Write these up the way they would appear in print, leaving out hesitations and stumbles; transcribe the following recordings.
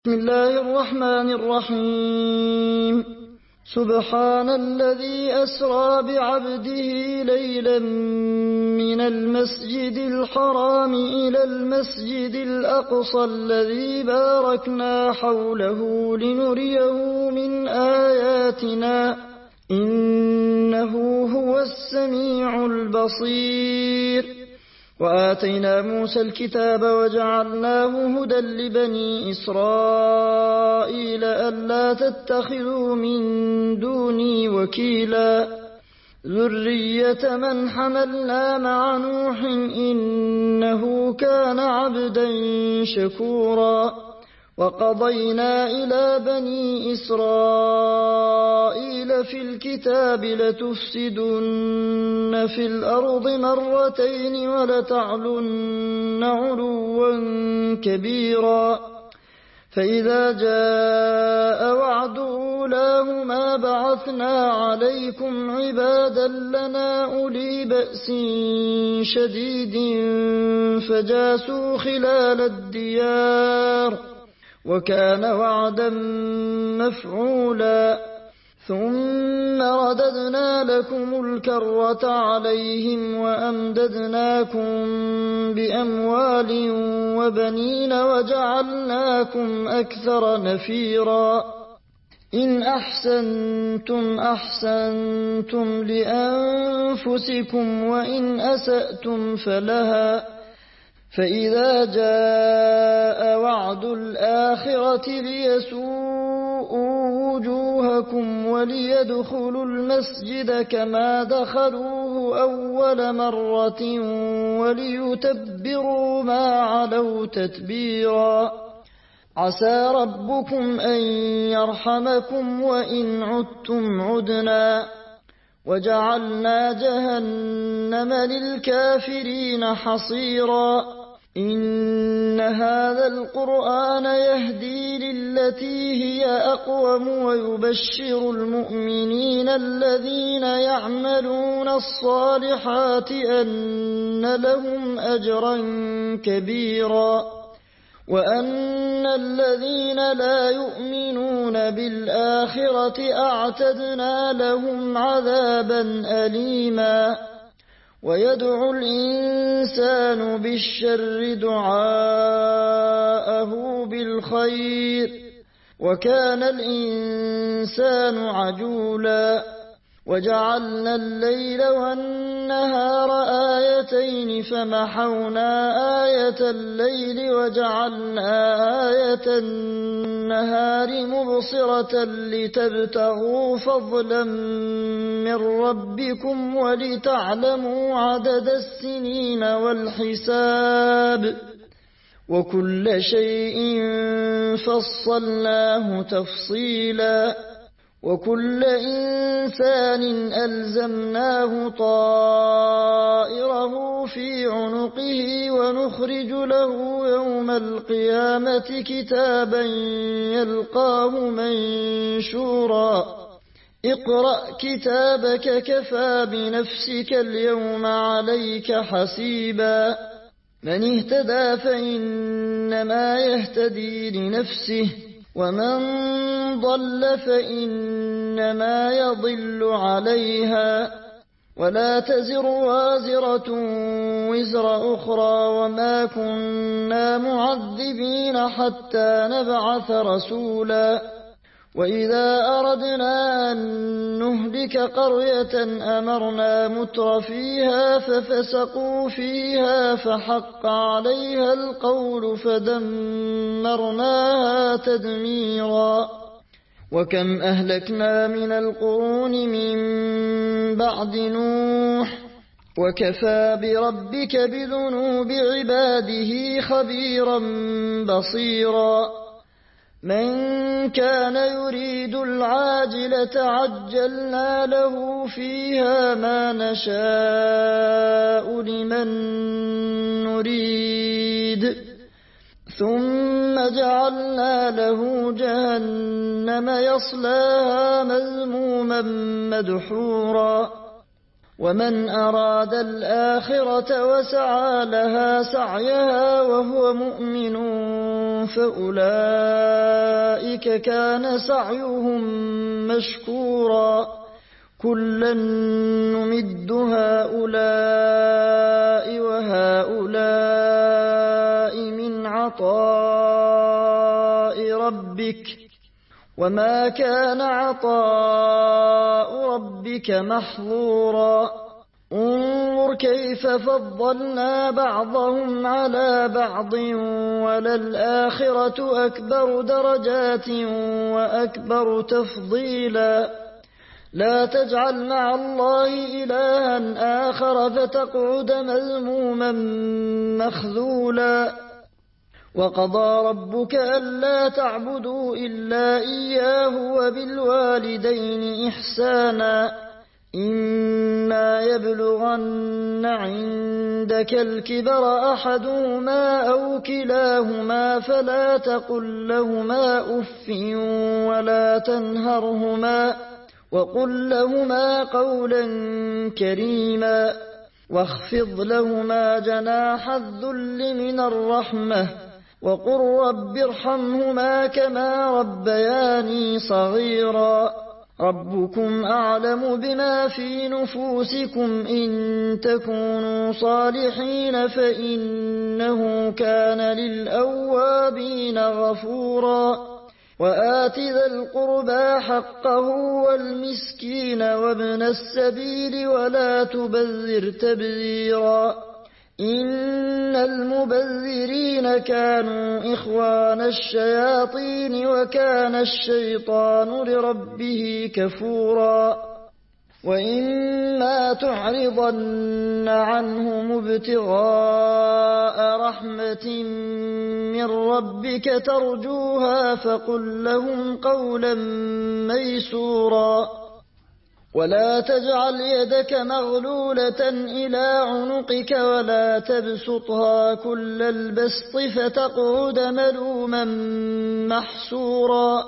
بسم الله الرحمن الرحيم. سبحان الذي أسرى بعبده ليلا من المسجد الحرام إلى المسجد الأقصى الذي باركنا حوله لنريه من آياتنا إنه هو السميع البصير. وآتينا موسى الكتاب وجعلناه هدى لبني إسرائيل ألا تتخذوا من دوني وكيلا ذرية من حملنا مع نوح إنه كان عبدا شكورا. وقضينا إلى بني إسرائيل في الكتاب لتفسدن في الأرض مرتين ولتعلن علوا كبيرا. فإذا جاء وعد أولاهما بعثنا عليكم عبادا لنا أولي بأس شديد فجاسوا خلال الديار وكان وعدا مفعولا. ثم رددنا لكم الكرة عليهم وأمددناكم بأموال وبنين وجعلناكم أكثر نفيرا. إن أحسنتم أحسنتم لأنفسكم وإن أسأتم فلها. فإذا جاء وعد الآخرة ليسوءوا وجوهكم وليدخلوا المسجد كما دخلوه أول مرة وليتبروا ما علوا تتبيرا. عسى ربكم أن يرحمكم وإن عدتم عدنا. وجعلنا جهنم للكافرين حصيرا. إن هذا القرآن يهدي للتي هي أقوم ويبشر المؤمنين الذين يعملون الصالحات أن لهم أجرا كبيرا وأن الذين لا يؤمنون بالآخرة أعتدنا لهم عذابا أليما. ويدعو الإنسان بالشر دعاءه بالخير وكان الإنسان عجولا. وجعلنا الليل والنهار آيتين فمحونا آية الليل وجعلنا آية النهار مبصرة لتبتغوا فضلا من ربكم ولتعلموا عدد السنين والحساب وكل شيء فصلناه تفصيلا. وكل إنسان ألزمناه طائره في عنقه ونخرج له يوم القيامة كتابا يلقاه منشورا. اقرأ كتابك كفى بنفسك اليوم عليك حسيبا. من اهتدى فإنما يهتدي لنفسه ومن ضل فإنما يضل عليها ولا تزر وازرة وزر أخرى وما كنا معذبين حتى نبعث رسولا. وإذا أردنا أن نهلك قرية أمرنا متر فيها ففسقوا فيها فحق عليها القول فدمرناها تدميرا. وكم أهلكنا من القرون من بعد نوح وكفى بربك بذنوب عباده خبيرا بصيرا. من كان يريد العاجلة عجلنا له فيها ما نشاء لمن نريد ثم جعلنا له جهنم يصلاها مذموما مدحورا. ومن أراد الآخرة وسعى لها سعيها وهو مؤمن فأولئك كان سعيهم مشكورا كلا نمد هؤلاء وهؤلاء من عطاء ربك وما كان عطاء ربك محظورا انظر كيف فضلنا بعضهم على بعض وللآخرة أكبر درجات وأكبر تفضيلا لا تجعل مع الله إلها آخر فتقعد مذموما مخذولا وقضى ربك ألا تعبدوا إلا إياه وبالوالدين إحسانا إما يبلغن عندك الكبر أحدهما أو كلاهما فلا تقل لهما أف ولا تنهرهما وقل لهما قولا كريما واخفض لهما جناح الذل من الرحمة وقل رب ارحمهما كما ربياني صغيرا ربكم أعلم بما في نفوسكم إن تكونوا صالحين فإنه كان للأوابين غفورا وآت ذا القربى حقه والمسكين وابن السبيل ولا تبذر تبذيرا إن المبذرين كانوا إخوان الشياطين وكان الشيطان لربه كفورا وإما تعرضن عنهم ابتغاء رحمة من ربك ترجوها فقل لهم قولا ميسورا ولا تجعل يدك مغلولة إلى عنقك ولا تبسطها كل البسط فتقعد ملوما محسورا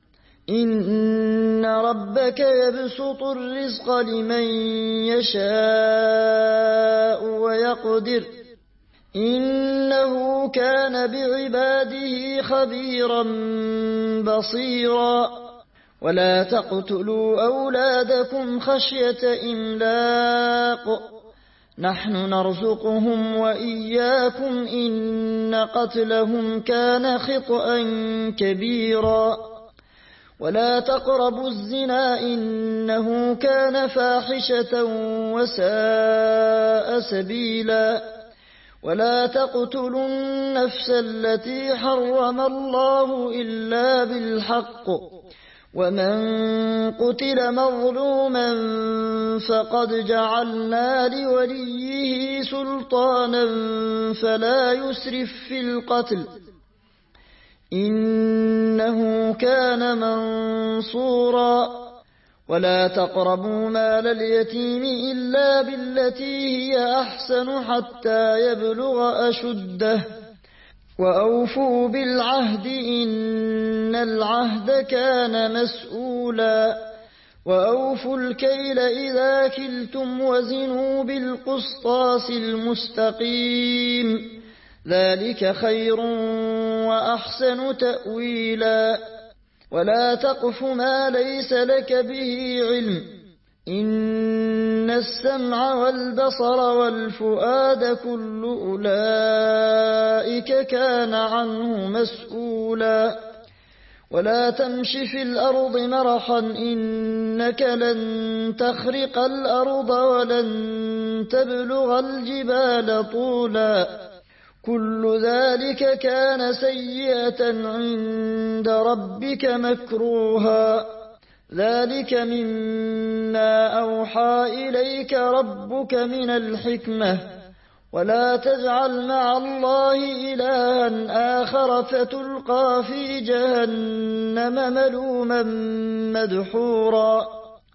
إن ربك يبسط الرزق لمن يشاء ويقدر إنه كان بعباده خبيرا بصيرا ولا تقتلوا أولادكم خشية إملاق نحن نرزقهم وإياكم إن قتلهم كان خطأ كبيرا ولا تقربوا الزنا إنه كان فاحشة وساء سبيلا ولا تقتلوا النفس التي حرم الله إلا بالحق ومن قتل مظلوما فقد جعلنا لوليه سلطانا فلا يسرف في القتل إنه كان منصورا ولا تقربوا مال اليتيم إلا بالتي هي أحسن حتى يبلغ أشده وأوفوا بالعهد إن العهد كان مسؤولا وأوفوا الكيل إذا كلتم وزنوا بالقسطاس المستقيم ذلك خير وأحسن تأويلا ولا تقف ما ليس لك به علم إن السمع والبصر والفؤاد كل أولئك كان عنه مسؤولا ولا تمش في الأرض مرحا إنك لن تخرق الأرض ولن تبلغ الجبال طولا كل ذلك كان سيئة عند ربك مكروها ذلك مما أوحى إليك ربك من الحكمة ولا تجعل مع الله إلها آخر فتلقى في جهنم ملوما مدحورا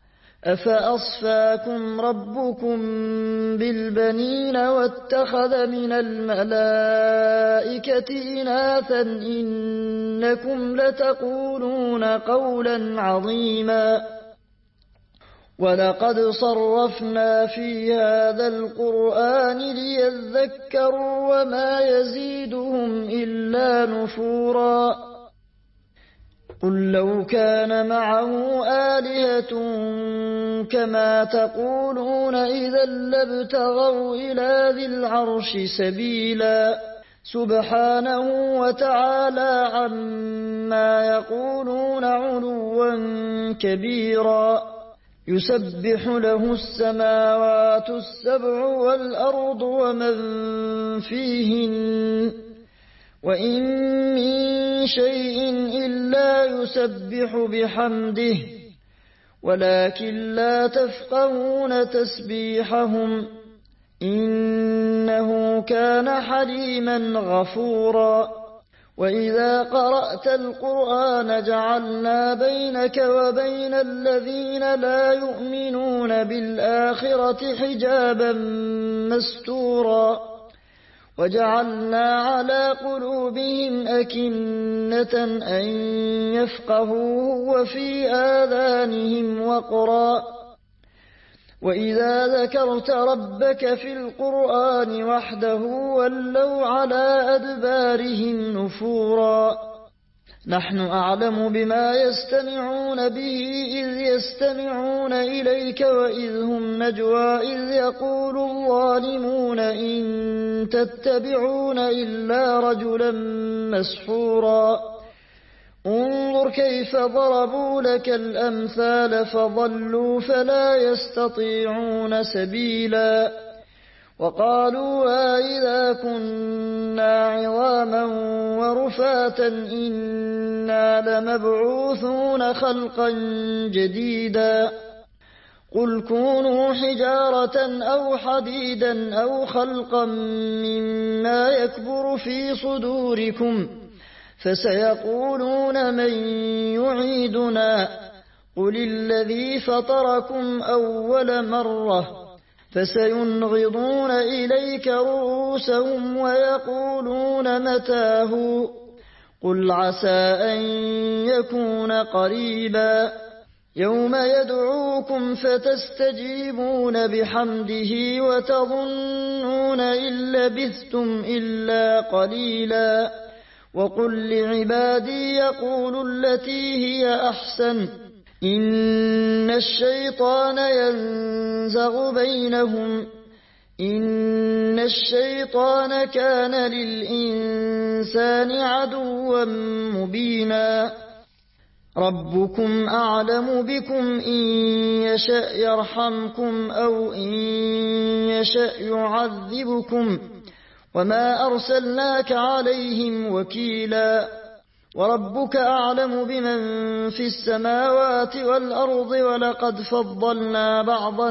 أفأصفاكم ربكم بالبنين واتخذ من الملائكة إناثا إنكم لتقولون قولا عظيما ولقد صرفنا في هذا القرآن ليذكروا وما يزيدهم إلا نفورا قل لو كان معه آلهة كما تقولون إذا لابتغوا إلى ذي العرش سبيلا سبحانه وتعالى عما يقولون علوا كبيرا يسبح له السماوات السبع والأرض ومن فيهن وإن من شيء إلا يسبح بحمده ولكن لا تفقهون تسبيحهم إنه كان حليما غفورا وإذا قرأت القرآن جعلنا بينك وبين الذين لا يؤمنون بالآخرة حجابا مستورا وجعلنا على قلوبهم أكنة أن يفقهوه وفي آذانهم وقرا وإذا ذكرت ربك في القرآن وحده ولوا على أدبارهم نفورا نحن أعلم بما يستمعون به إذ يستمعون إليك وإذ هم نجوى إذ يقول الظالمون إن تتبعون إلا رجلا مسحورا انظر كيف ضربوا لك الأمثال فضلوا فلا يستطيعون سبيلا وقالوا أإذا كنا عظاما ورفاتا إنا لمبعوثون خلقا جديدا قل كونوا حجارة أو حديدا أو خلقا مما يكبر في صدوركم فسيقولون من يعيدنا قل الذي فطركم أول مرة فسينغضون إليك رؤوسهم ويقولون متاه قل عسى أن يكون قريبا يوم يدعوكم فتستجيبون بحمده وتظنون إن لبثتم إلا قليلا وقل لعبادي يقولوا التي هي أحسن إن الشيطان ينزغ بينهم إن الشيطان كان للإنسان عدوا مبينا ربكم أعلم بكم إن يشأ يرحمكم أو إن يشأ يعذبكم وما أرسلناك عليهم وكيلا وربك أعلم بمن في السماوات والأرض ولقد فضلنا بعض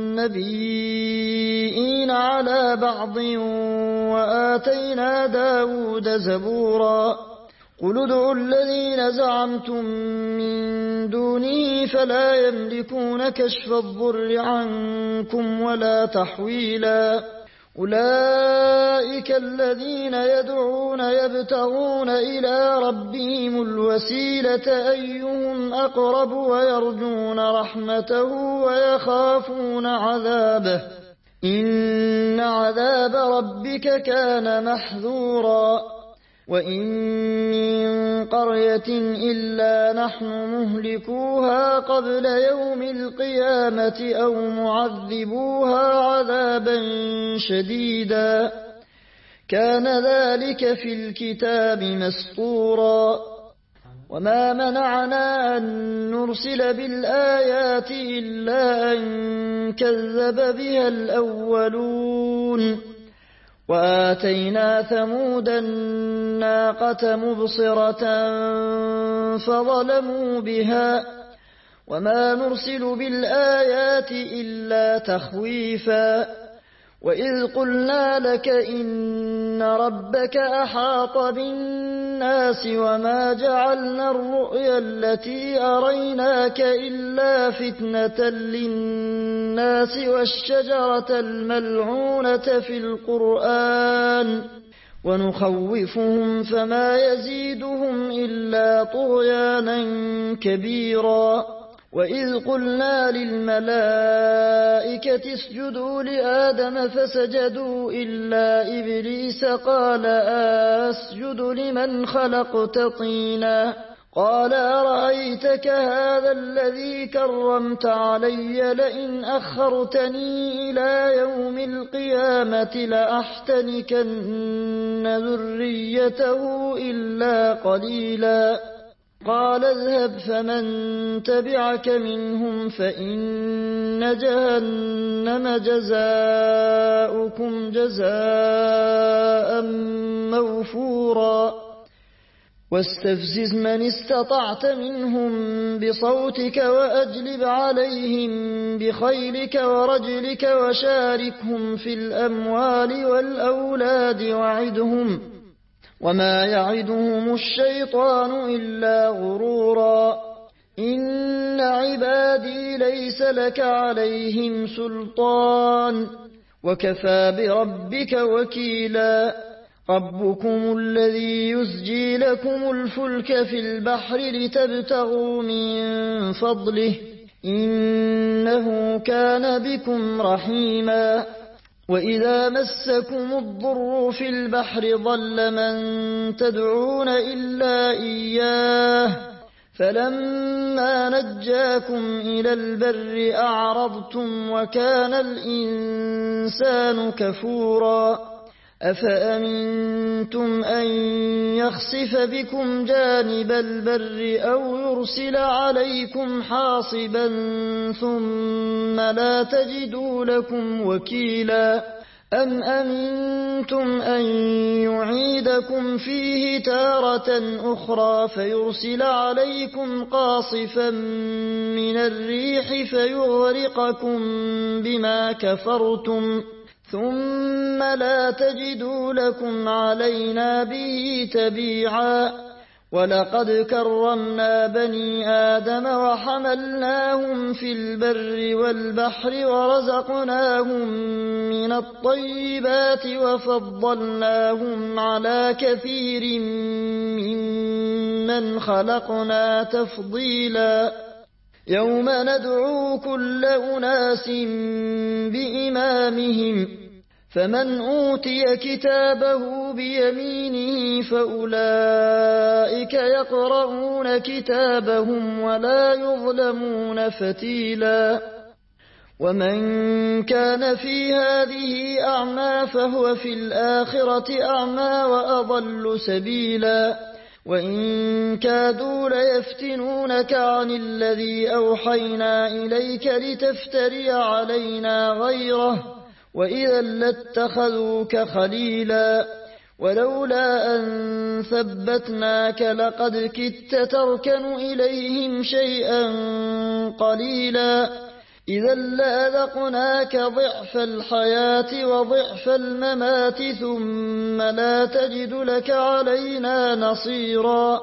النبيين على بعض وآتينا داود زبورا قل ادعوا الذين زعمتم من دونه فلا يملكون كشف الضر عنكم ولا تحويلا أولئك الذين يدعون يبتغون إلى ربهم الوسيلة أيهم أقرب ويرجون رحمته ويخافون عذابه إن عذاب ربك كان محذورا وإن من قرية إلا نحن مهلكوها قبل يوم القيامة أو معذبوها عذابا شديدا كان ذلك في الكتاب مسطورا وما منعنا أن نرسل بالآيات إلا أن كذب بها الأولون وآتينا ثمود الناقة مبصرة فظلموا بها وما نرسل بالآيات إلا تخويفا وإذ قلنا لك إن ربك أحاط بالناس وما جعلنا الرؤيا التي أريناك إلا فتنة للناس والشجرة الملعونة في القرآن ونخوفهم فما يزيدهم إلا طغيانا كبيرا وإذ قلنا للملائكة اسجدوا لآدم فسجدوا إلا إبليس قال أسجد لمن خلقت طينا قال أرأيتك هذا الذي كرمت علي لئن أخرتني إلى يوم القيامة لأحتنكن ذريته إلا قليلا قال اذهب فمن تبعك منهم فإن جهنم جزاؤكم جزاء موفورا واستفزز من استطعت منهم بصوتك وأجلب عليهم بخيلك ورجلك وشاركهم في الأموال والأولاد وعدهم وما يعدهم الشيطان إلا غرورا إن عبادي ليس لك عليهم سلطان وكفى بربك وكيلا ربكم الذي يسجي لكم الفلك في البحر لتبتغوا من فضله إنه كان بكم رحيما وإذا مسكم الضر في البحر ضل من تدعون إلا إياه فلما نجاكم إلى البر أعرضتم وكان الإنسان كفورا أفأمنتم أن يخسف بكم جانب البر أو يرسل عليكم حاصبا ثم لا تجدوا لكم وكيلا أم أمنتم أن يعيدكم فيه تارة أخرى فيرسل عليكم قاصفا من الريح فيغرقكم بما كفرتم ثم لا تجدوا لكم علينا به تبيعا ولقد كرمنا بني آدم وحملناهم في البر والبحر ورزقناهم من الطيبات وفضلناهم على كثير ممن خلقنا تفضيلا يوم ندعو كل أناس بإمامهم فمن أوتي كتابه بيمينه فأولئك يقرؤون كتابهم ولا يظلمون فتيلا ومن كان في هذه أعمى فهو في الآخرة أعمى وأضل سبيلا وإن كادوا ليفتنونك عن الذي أوحينا إليك لتفتري علينا غيره وإذا لاتخذوك خليلا ولولا أن ثبتناك لقد كدت تركن إليهم شيئا قليلا إذا لأذقناك ضعف الحياة وضعف الممات ثم لا تجد لك علينا نصيرا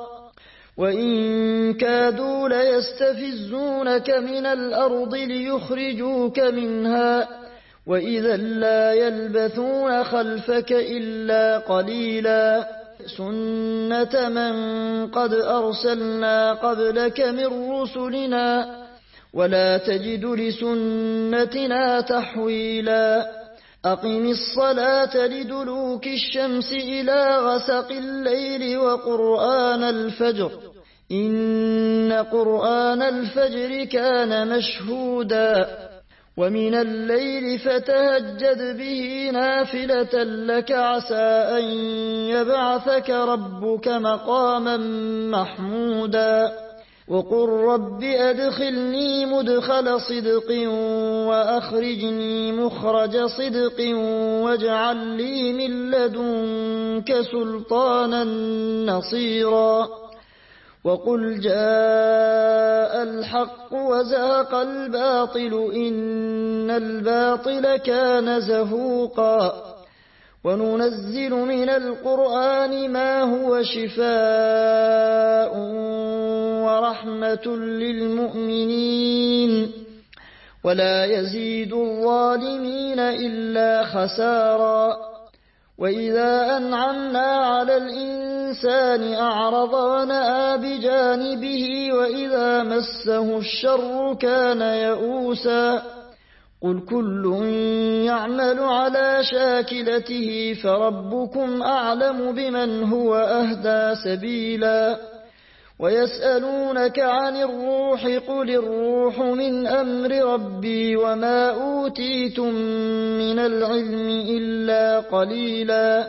وإن كادوا ليستفزونك من الأرض ليخرجوك منها وإذا لا يلبثون خلفك إلا قليلا سنة من قد أرسلنا قبلك من رسلنا ولا تجد لسنتنا تحويلا أقم الصلاة لدلوك الشمس إلى غسق الليل وقرآن الفجر إن قرآن الفجر كان مشهودا ومن الليل فتهجد به نافلة لك عسى أن يبعثك ربك مقاما محمودا وقل رب أدخلني مدخل صدق وأخرجني مخرج صدق واجعل لي من لدنك سلطانا نصيرا وقل جاء الحق وزهق الباطل إن الباطل كان زهوقا وننزل من القرآن ما هو شفاء ورحمة للمؤمنين ولا يزيد الظالمين إلا خسارا وإذا أنعمنا على الإنسان الإنسان أعرض ونأى بجانبه وإذا مسه الشر كان يئوسا قل كل يعمل على شاكلته فربكم أعلم بمن هو أهدى سبيلا ويسألونك عن الروح قل الروح من أمر ربي وما أوتيتم من العلم إلا قليلا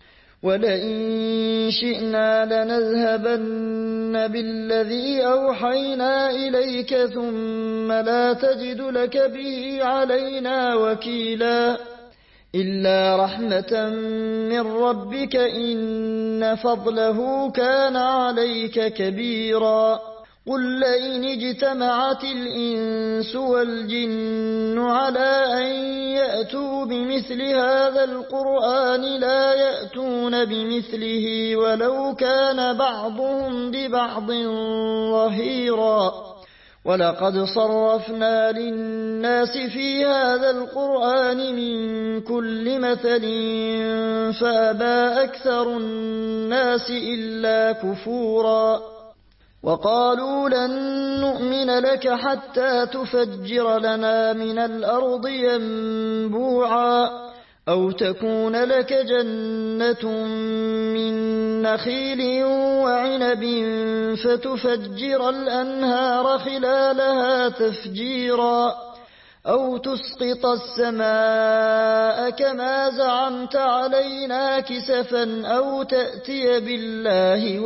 ولئن شئنا لنذهبن بالذي أوحينا إليك ثم لا تجد لك به علينا وكيلا إلا رحمة من ربك إن فضله كان عليك كبيرا قل لئن اجتمعت الإنس والجن على أن يأتوا بمثل هذا القرآن لا يأتون بمثله ولو كان بعضهم ببعض ظهيرا ولقد صرفنا للناس في هذا القرآن من كل مثل فأبى أكثر الناس إلا كفورا وقالوا لن نؤمن لك حتى تفجر لنا من الأرض ينبوعا أو تكون لك جنة من نخيل وعنب فتفجر الأنهار خلالها تفجيرا أو تسقط السماء كما زعمت علينا كسفا أو تأتي بالله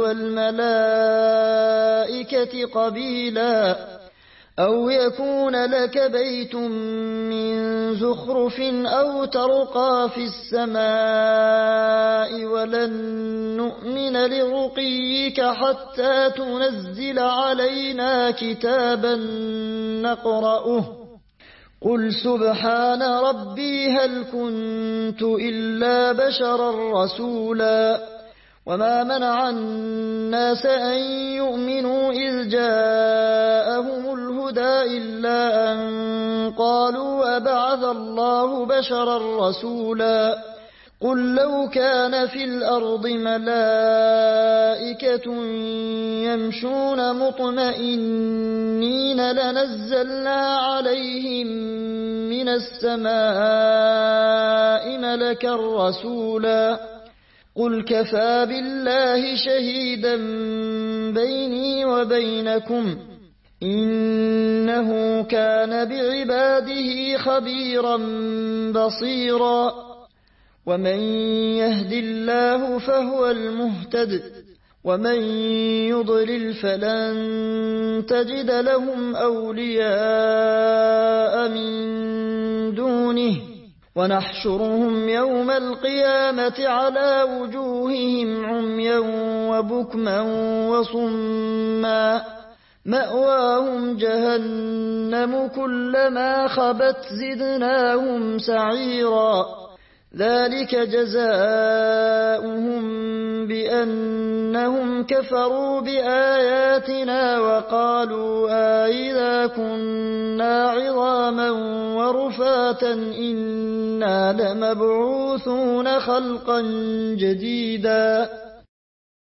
والملائكة قبيلا أو يكون لك بيت من زخرف أو ترقى في السماء ولن نؤمن لرقيك حتى تنزل علينا كتابا نقرأه قل سبحان ربي هل كنت إلا بشرا رسولا وما منع الناس أن يؤمنوا إذ جاءهم الهدى إلا أن قالوا أبعث الله بشرا رسولا قل لو كان في الأرض ملائكة يمشون مطمئنين لنزلنا عليهم من السماء ملكا رسولا قل كفى بالله شهيدا بيني وبينكم إنه كان بعباده خبيرا بصيرا ومن يهد الله فهو المهتد ومن يضلل فلن تجد لهم أولياء من دونه ونحشرهم يوم القيامة على وجوههم عميا وبكما وصما مأواهم جهنم كلما خبت زدناهم سعيرا ذلك جزاؤهم بأنهم كفروا بآياتنا وقالوا أئذا كنا عظاما ورفاتا إنا لمبعوثون خلقا جديدا